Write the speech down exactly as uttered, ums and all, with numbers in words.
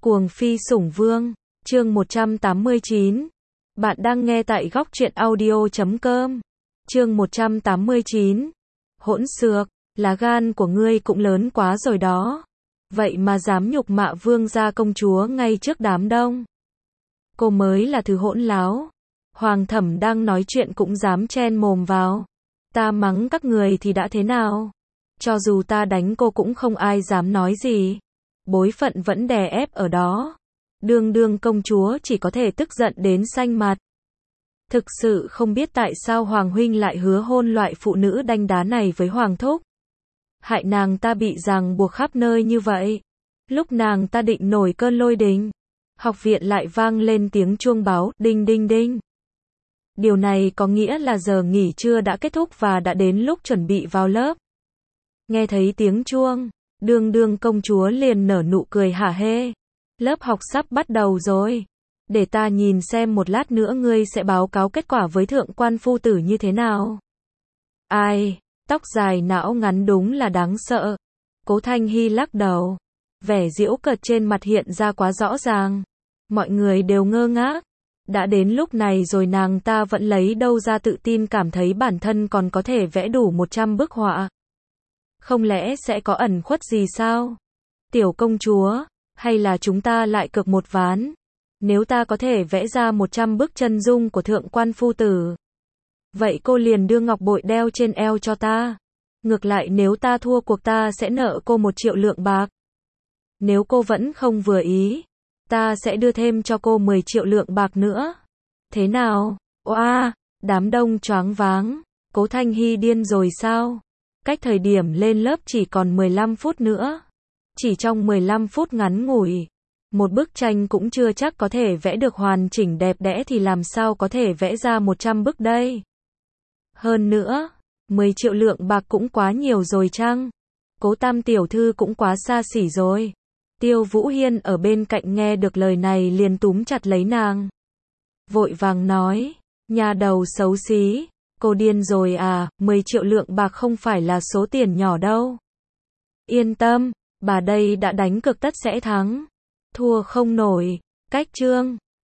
Cuồng phi sủng vương, chương một trăm tám mươi chín. Bạn đang nghe tại góc truyện audio chấm com. Chương một trăm tám mươi chín. Hỗn xược, lá gan của ngươi cũng lớn quá rồi đó. Vậy mà dám nhục mạ vương gia công chúa ngay trước đám đông. Cô mới là thứ hỗn láo. Hoàng thẩm đang nói chuyện cũng dám chen mồm vào. Ta mắng các người thì đã thế nào? Cho dù ta đánh cô cũng không ai dám nói gì. Bối phận vẫn đè ép ở đó. Đương đương công chúa chỉ có thể tức giận đến xanh mặt. Thực sự không biết tại sao Hoàng huynh lại hứa hôn loại phụ nữ đanh đá này với Hoàng thúc. Hại nàng ta bị ràng buộc khắp nơi như vậy. Lúc nàng ta định nổi cơn lôi đình, học viện lại vang lên tiếng chuông báo, đinh đinh đinh. Điều này có nghĩa là giờ nghỉ trưa đã kết thúc và đã đến lúc chuẩn bị vào lớp. Nghe thấy tiếng chuông, đương đương công chúa liền nở nụ cười hả hê. Lớp học sắp bắt đầu rồi. Để ta nhìn xem một lát nữa ngươi sẽ báo cáo kết quả với thượng quan phu tử như thế nào. Ai, tóc dài não ngắn đúng là đáng sợ. Cố Thanh Hy lắc đầu. Vẻ giễu cợt trên mặt hiện ra quá rõ ràng. Mọi người đều ngơ ngác. Đã đến lúc này rồi nàng ta vẫn lấy đâu ra tự tin cảm thấy bản thân còn có thể vẽ đủ một trăm bức họa. Không lẽ sẽ có ẩn khuất gì sao? Tiểu công chúa, hay là chúng ta lại cược một ván? Nếu ta có thể vẽ ra một trăm bức chân dung của thượng quan phu tử, vậy cô liền đưa ngọc bội đeo trên eo cho ta. Ngược lại nếu ta thua cuộc ta sẽ nợ cô một triệu lượng bạc. Nếu cô vẫn không vừa ý, ta sẽ đưa thêm cho cô mười triệu lượng bạc nữa. Thế nào? Oa, đám đông choáng váng. Cố Thanh Hy điên rồi sao? Cách thời điểm lên lớp chỉ còn mười lăm phút nữa. Chỉ trong mười lăm phút ngắn ngủi, một bức tranh cũng chưa chắc có thể vẽ được hoàn chỉnh đẹp đẽ thì làm sao có thể vẽ ra một trăm bức đây? Hơn nữa, mười triệu lượng bạc cũng quá nhiều rồi chăng? Cố Tam tiểu thư cũng quá xa xỉ rồi. Tiêu Vũ Hiên ở bên cạnh nghe được lời này liền túm chặt lấy nàng. Vội vàng nói, nhà đầu xấu xí, cô điên rồi à, mười triệu lượng bạc không phải là số tiền nhỏ đâu. Yên tâm, bà đây đã đánh cược tất sẽ thắng. Thua không nổi. Cách chương